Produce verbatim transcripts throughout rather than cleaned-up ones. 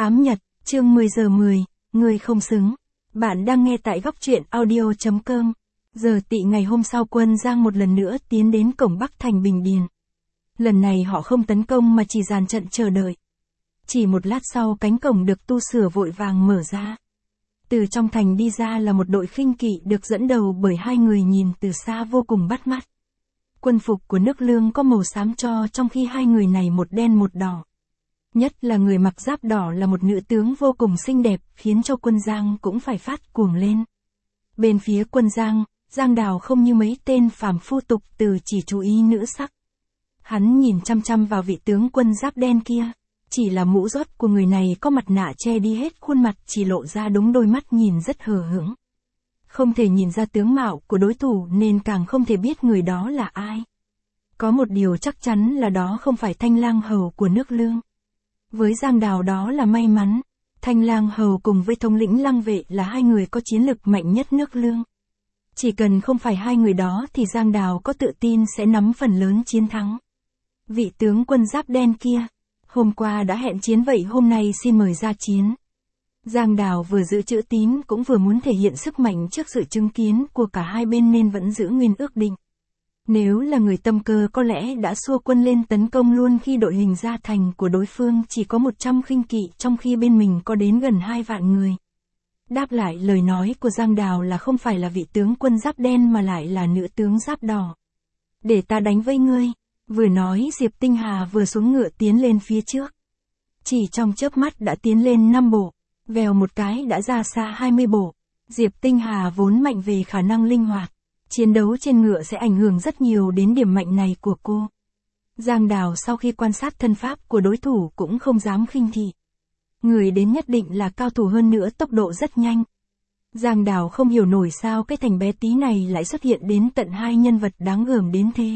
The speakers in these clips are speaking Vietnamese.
Ám Nhật, chương mười giờ mười, người không xứng. Bạn đang nghe tại góc truyện audio.com. Giờ tỵ ngày hôm sau quân Giang một lần nữa tiến đến cổng Bắc thành Bình Điền. Lần này họ không tấn công mà chỉ dàn trận chờ đợi. Chỉ một lát sau cánh cổng được tu sửa vội vàng mở ra. Từ trong thành đi ra là một đội khinh kỵ được dẫn đầu bởi hai người nhìn từ xa vô cùng bắt mắt. Quân phục của nước Lương có màu xám tro trong khi hai người này một đen một đỏ. Nhất là người mặc giáp đỏ là một nữ tướng vô cùng xinh đẹp, khiến cho quân Giang cũng phải phát cuồng lên. Bên phía quân Giang, Giang Đào không như mấy tên phàm phu tục từ chỉ chú ý nữ sắc. Hắn nhìn chăm chăm vào vị tướng quân giáp đen kia. Chỉ là mũ rót của người này có mặt nạ che đi hết khuôn mặt, chỉ lộ ra đúng đôi mắt nhìn rất hờ hững. Không thể nhìn ra tướng mạo của đối thủ nên càng không thể biết người đó là ai. Có một điều chắc chắn là đó không phải Thanh Lang Hầu của nước Lương. Với Giang Đào đó là may mắn. Thanh Lang Hầu cùng với thống lĩnh Lăng Vệ là hai người có chiến lực mạnh nhất nước Lương. Chỉ cần không phải hai người đó thì Giang Đào có tự tin sẽ nắm phần lớn chiến thắng. Vị tướng quân giáp đen kia, hôm qua đã hẹn chiến vậy hôm nay xin mời ra chiến. Giang Đào vừa giữ chữ tín cũng vừa muốn thể hiện sức mạnh trước sự chứng kiến của cả hai bên nên vẫn giữ nguyên ước định. Nếu là người tâm cơ có lẽ đã xua quân lên tấn công luôn khi đội hình ra thành của đối phương chỉ có một trăm khinh kỵ trong khi bên mình có đến gần hai vạn người. Đáp lại lời nói của Giang Đào là không phải là vị tướng quân giáp đen mà lại là nữ tướng giáp đỏ. Để ta đánh với ngươi. Vừa nói Diệp Tinh Hà vừa xuống ngựa tiến lên phía trước. Chỉ trong chớp mắt đã tiến lên năm bộ, vèo một cái đã ra xa hai mươi bộ. Diệp Tinh Hà vốn mạnh về khả năng linh hoạt. Chiến đấu trên ngựa sẽ ảnh hưởng rất nhiều đến điểm mạnh này của cô. Giang Đào sau khi quan sát thân pháp của đối thủ cũng không dám khinh thị. Người đến nhất định là cao thủ hơn nữa tốc độ rất nhanh. Giang Đào không hiểu nổi sao cái thành bé tí này lại xuất hiện đến tận hai nhân vật đáng gờm đến thế.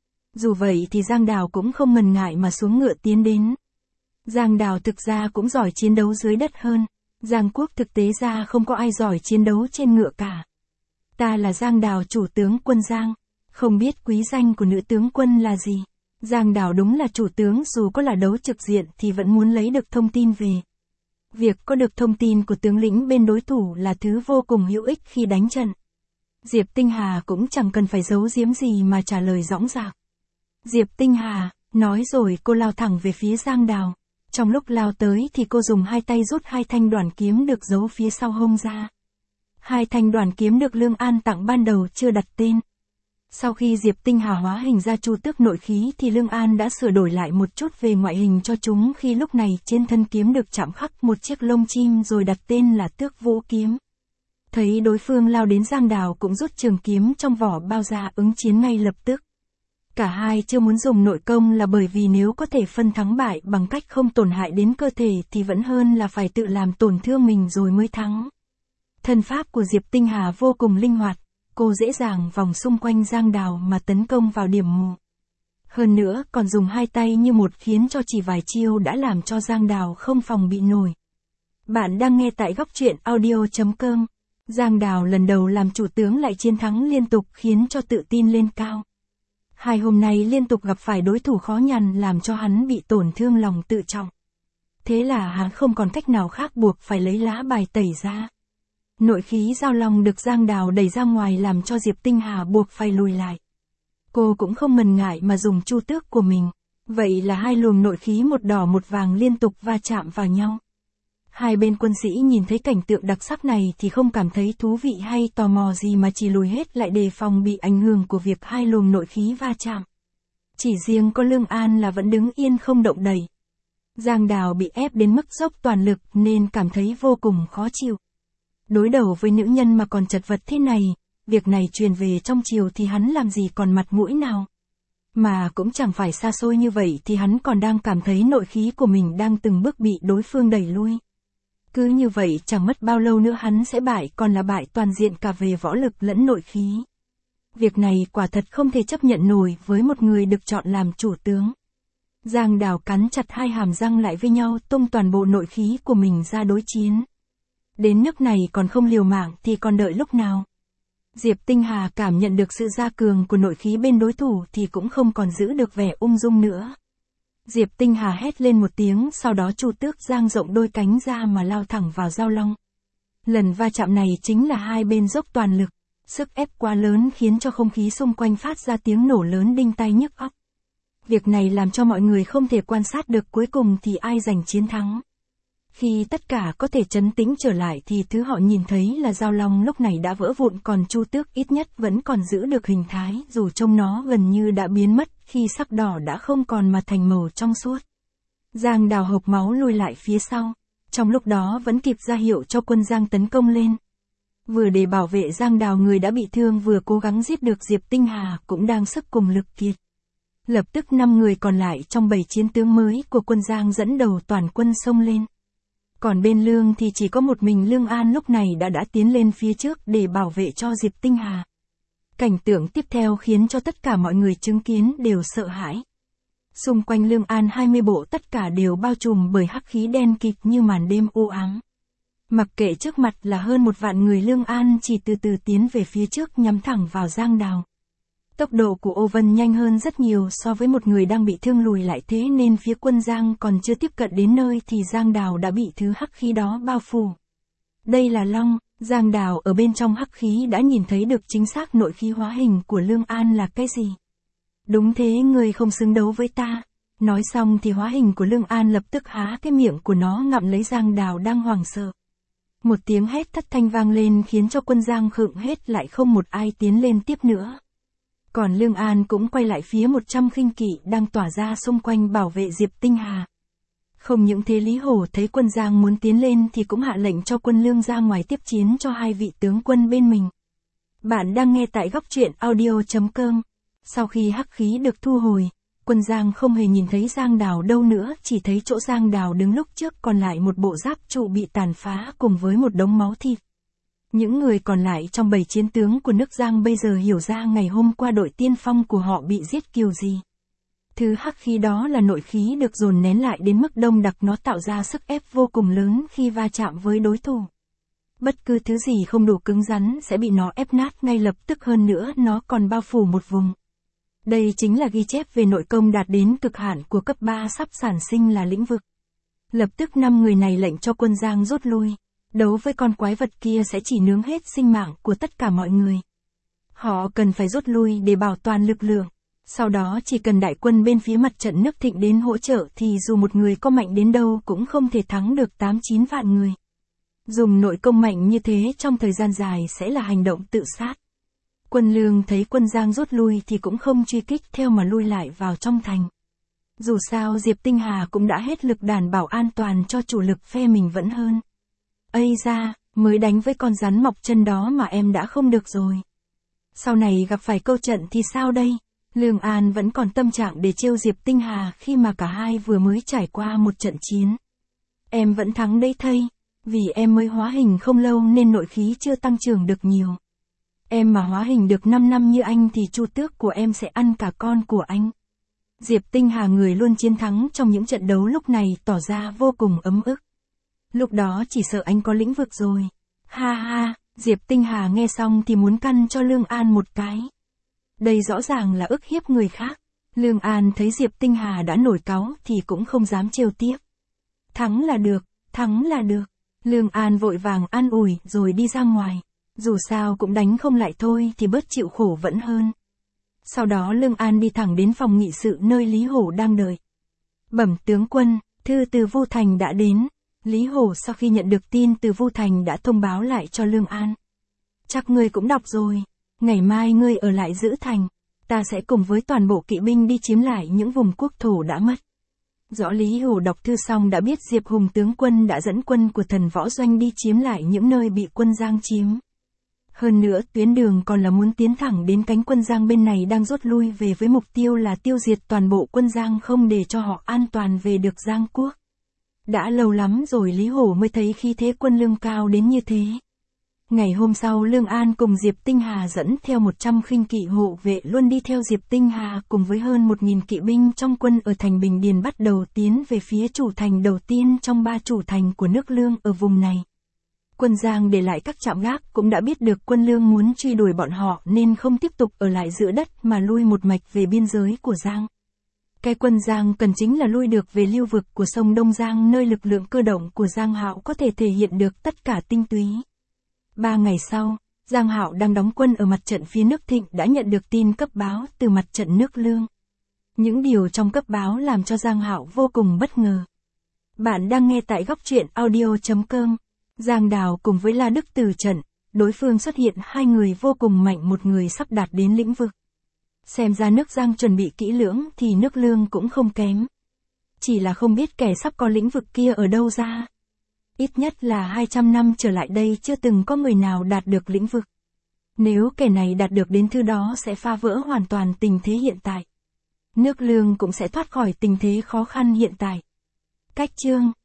Dù vậy thì Giang Đào cũng không ngần ngại mà xuống ngựa tiến đến. Giang Đào thực ra cũng giỏi chiến đấu dưới đất hơn. Giang Quốc thực tế ra không có ai giỏi chiến đấu trên ngựa cả. Ta là Giang Đào chủ tướng quân Giang. Không biết quý danh của nữ tướng quân là gì. Giang Đào đúng là chủ tướng dù có là đấu trực diện thì vẫn muốn lấy được thông tin về. Việc có được thông tin của tướng lĩnh bên đối thủ là thứ vô cùng hữu ích khi đánh trận. Diệp Tinh Hà cũng chẳng cần phải giấu giếm gì mà trả lời dõng dạc. Diệp Tinh Hà, nói rồi cô lao thẳng về phía Giang Đào. Trong lúc lao tới thì cô dùng hai tay rút hai thanh đoản kiếm được giấu phía sau hông ra. Hai thanh đoản kiếm được Lương An tặng ban đầu chưa đặt tên. Sau khi Diệp Tinh Hà hóa hình ra Chu Tước nội khí thì Lương An đã sửa đổi lại một chút về ngoại hình cho chúng khi lúc này trên thân kiếm được chạm khắc một chiếc lông chim rồi đặt tên là Tước Vũ Kiếm. Thấy đối phương lao đến Giang Đào cũng rút trường kiếm trong vỏ bao ra ứng chiến ngay lập tức. Cả hai chưa muốn dùng nội công là bởi vì nếu có thể phân thắng bại bằng cách không tổn hại đến cơ thể thì vẫn hơn là phải tự làm tổn thương mình rồi mới thắng. Thân pháp của Diệp Tinh Hà vô cùng linh hoạt, cô dễ dàng vòng xung quanh Giang Đào mà tấn công vào điểm mù. Hơn nữa còn dùng hai tay như một khiến cho chỉ vài chiêu đã làm cho Giang Đào không phòng bị nổi. Bạn đang nghe tại góc truyện audio.com. Giang Đào lần đầu làm chủ tướng lại chiến thắng liên tục khiến cho tự tin lên cao. Hai hôm nay liên tục gặp phải đối thủ khó nhằn làm cho hắn bị tổn thương lòng tự trọng. Thế là hắn không còn cách nào khác buộc phải lấy lá bài tẩy ra. Nội khí giao long được Giang Đào đẩy ra ngoài làm cho Diệp Tinh Hà buộc phải lùi lại. Cô cũng không ngần ngại mà dùng chu tước của mình. Vậy là hai luồng nội khí một đỏ một vàng liên tục va chạm vào nhau. Hai bên quân sĩ nhìn thấy cảnh tượng đặc sắc này thì không cảm thấy thú vị hay tò mò gì mà chỉ lùi hết lại đề phòng bị ảnh hưởng của việc hai luồng nội khí va chạm. Chỉ riêng có Lương An là vẫn đứng yên không động đậy. Giang Đào bị ép đến mức dốc toàn lực nên cảm thấy vô cùng khó chịu. Đối đầu với nữ nhân mà còn chật vật thế này, việc này truyền về trong triều thì hắn làm gì còn mặt mũi nào. Mà cũng chẳng phải xa xôi như vậy thì hắn còn đang cảm thấy nội khí của mình đang từng bước bị đối phương đẩy lui. Cứ như vậy chẳng mất bao lâu nữa hắn sẽ bại còn là bại toàn diện cả về võ lực lẫn nội khí. Việc này quả thật không thể chấp nhận nổi với một người được chọn làm chủ tướng. Giang Đào cắn chặt hai hàm răng lại với nhau tung toàn bộ nội khí của mình ra đối chiến. Đến nước này còn không liều mạng thì còn đợi lúc nào. Diệp Tinh Hà cảm nhận được sự gia cường của nội khí bên đối thủ thì cũng không còn giữ được vẻ ung dung nữa. Diệp Tinh Hà hét lên một tiếng, sau đó Chu Tước dang rộng đôi cánh ra mà lao thẳng vào Giao Long. Lần va chạm này chính là hai bên dốc toàn lực, sức ép quá lớn khiến cho không khí xung quanh phát ra tiếng nổ lớn đinh tai nhức óc. Việc này làm cho mọi người không thể quan sát được cuối cùng thì ai giành chiến thắng. Khi tất cả có thể trấn tĩnh trở lại thì thứ họ nhìn thấy là Giao Long lúc này đã vỡ vụn, còn Chu Tước ít nhất vẫn còn giữ được hình thái, dù trông nó gần như đã biến mất khi sắc đỏ đã không còn mà thành màu trong suốt. Giang Đào hộc máu lùi lại phía sau, trong lúc đó vẫn kịp ra hiệu cho quân Giang tấn công lên. Vừa để bảo vệ Giang Đào, người đã bị thương vừa cố gắng giết được Diệp Tinh Hà cũng đang sức cùng lực kiệt. Lập tức năm người còn lại trong bảy chiến tướng mới của quân Giang dẫn đầu toàn quân xông lên. Còn bên Lương thì chỉ có một mình Lương An lúc này đã đã tiến lên phía trước để bảo vệ cho Diệp Tinh Hà. Cảnh tượng tiếp theo khiến cho tất cả mọi người chứng kiến đều sợ hãi. Xung quanh Lương An hai mươi bộ tất cả đều bao trùm bởi hắc khí đen kịt như màn đêm u ám. Mặc kệ trước mặt là hơn một vạn người, Lương An chỉ từ từ tiến về phía trước nhắm thẳng vào Giang Đào. Tốc độ của Ô Vân nhanh hơn rất nhiều so với một người đang bị thương lùi lại, thế nên phía quân Giang còn chưa tiếp cận đến nơi thì Giang Đào đã bị thứ hắc khí đó bao phủ. Đây là Long. Giang Đào ở bên trong hắc khí đã nhìn thấy được chính xác nội khí hóa hình của Lương An là cái gì. Đúng thế, người không xứng đấu với ta. Nói xong thì hóa hình của Lương An lập tức há cái miệng của nó ngậm lấy Giang Đào đang hoảng sợ. Một tiếng hét thất thanh vang lên khiến cho quân Giang khựng hết lại, không một ai tiến lên tiếp nữa. Còn Lương An cũng quay lại phía một trăm khinh kỵ đang tỏa ra xung quanh bảo vệ Diệp Tinh Hà. Không những thế, Lý Hổ thấy quân Giang muốn tiến lên thì cũng hạ lệnh cho quân Lương ra ngoài tiếp chiến cho hai vị tướng quân bên mình. Bạn đang nghe tại góc truyện audio chấm com. Sau khi hắc khí được thu hồi, quân Giang không hề nhìn thấy Giang Đào đâu nữa, chỉ thấy chỗ Giang Đào đứng lúc trước còn lại một bộ giáp trụ bị tàn phá cùng với một đống máu thịt. Những người còn lại trong bảy chiến tướng của nước Giang bây giờ hiểu ra ngày hôm qua đội tiên phong của họ bị giết kiểu gì. Thứ hắc khí đó là nội khí được dồn nén lại đến mức đông đặc, nó tạo ra sức ép vô cùng lớn khi va chạm với đối thủ. Bất cứ thứ gì không đủ cứng rắn sẽ bị nó ép nát ngay lập tức, hơn nữa nó còn bao phủ một vùng. Đây chính là ghi chép về nội công đạt đến cực hạn của cấp ba sắp sản sinh là lĩnh vực. Lập tức năm người này lệnh cho quân Giang rút lui. Đấu với con quái vật kia sẽ chỉ nướng hết sinh mạng của tất cả mọi người. Họ cần phải rút lui để bảo toàn lực lượng. Sau đó chỉ cần đại quân bên phía mặt trận nước Thịnh đến hỗ trợ thì dù một người có mạnh đến đâu cũng không thể thắng được tám chín vạn người. Dùng nội công mạnh như thế trong thời gian dài sẽ là hành động tự sát. Quân Lương thấy quân Giang rút lui thì cũng không truy kích theo mà lui lại vào trong thành. Dù sao Diệp Tinh Hà cũng đã hết lực đảm bảo an toàn cho chủ lực phe mình vẫn hơn. Ây da, mới đánh với con rắn mọc chân đó mà em đã không được rồi. Sau này gặp phải câu trận thì sao đây? Lương An vẫn còn tâm trạng để trêu Diệp Tinh Hà khi mà cả hai vừa mới trải qua một trận chiến. Em vẫn thắng đấy thây, vì em mới hóa hình không lâu nên nội khí chưa tăng trưởng được nhiều. Em mà hóa hình được năm năm như anh thì Chu Tước của em sẽ ăn cả con của anh. Diệp Tinh Hà, người luôn chiến thắng trong những trận đấu, lúc này tỏ ra vô cùng ấm ức. Lúc đó chỉ sợ anh có lĩnh vực rồi. Ha ha, Diệp Tinh Hà nghe xong thì muốn căn cho Lương An một cái. Đây rõ ràng là ức hiếp người khác. Lương An thấy Diệp Tinh Hà đã nổi cáu thì cũng không dám trêu tiếp. Thắng là được, thắng là được. Lương An vội vàng an ủi rồi đi ra ngoài. Dù sao cũng đánh không lại thôi thì bớt chịu khổ vẫn hơn. Sau đó Lương An đi thẳng đến phòng nghị sự nơi Lý Hổ đang đợi. Bẩm tướng quân, thư từ Vu Thành đã đến. Lý Hổ sau khi nhận được tin từ Vu Thành đã thông báo lại cho Lương An. Chắc ngươi cũng đọc rồi. Ngày mai ngươi ở lại giữ thành. Ta sẽ cùng với toàn bộ kỵ binh đi chiếm lại những vùng quốc thổ đã mất. Rõ Lý Hổ đọc thư xong đã biết Diệp Hùng tướng quân đã dẫn quân của Thần Võ Doanh đi chiếm lại những nơi bị quân Giang chiếm. Hơn nữa tuyến đường còn là muốn tiến thẳng đến cánh quân Giang bên này đang rút lui về, với mục tiêu là tiêu diệt toàn bộ quân Giang, không để cho họ an toàn về được Giang Quốc. Đã lâu lắm rồi Lý Hổ mới thấy khí thế quân Lương cao đến như thế. Ngày hôm sau Lương An cùng Diệp Tinh Hà dẫn theo một trăm khinh kỵ hộ vệ luôn đi theo Diệp Tinh Hà cùng với hơn một nghìn kỵ binh trong quân ở thành Bình Điền bắt đầu tiến về phía chủ thành đầu tiên trong ba chủ thành của nước Lương ở vùng này. Quân Giang để lại các trạm gác cũng đã biết được quân Lương muốn truy đuổi bọn họ nên không tiếp tục ở lại giữa đất mà lui một mạch về biên giới của Giang. Cái quân Giang cần chính là lui được về lưu vực của sông Đông Giang nơi lực lượng cơ động của Giang Hạo có thể thể hiện được tất cả tinh túy. Ba ngày sau, Giang Hạo đang đóng quân ở mặt trận phía nước Thịnh đã nhận được tin cấp báo từ mặt trận nước Lương. Những điều trong cấp báo làm cho Giang Hạo vô cùng bất ngờ. Bạn đang nghe tại góc truyện audio chấm com. Giang Đào cùng với La Đức từ trận, đối phương xuất hiện hai người vô cùng mạnh, một người sắp đạt đến lĩnh vực. Xem ra nước Giang chuẩn bị kỹ lưỡng thì nước Lương cũng không kém. Chỉ là không biết kẻ sắp có lĩnh vực kia ở đâu ra. Ít nhất là hai trăm năm trở lại đây chưa từng có người nào đạt được lĩnh vực. Nếu kẻ này đạt được đến thứ đó sẽ phá vỡ hoàn toàn tình thế hiện tại. Nước Lương cũng sẽ thoát khỏi tình thế khó khăn hiện tại. Cách chương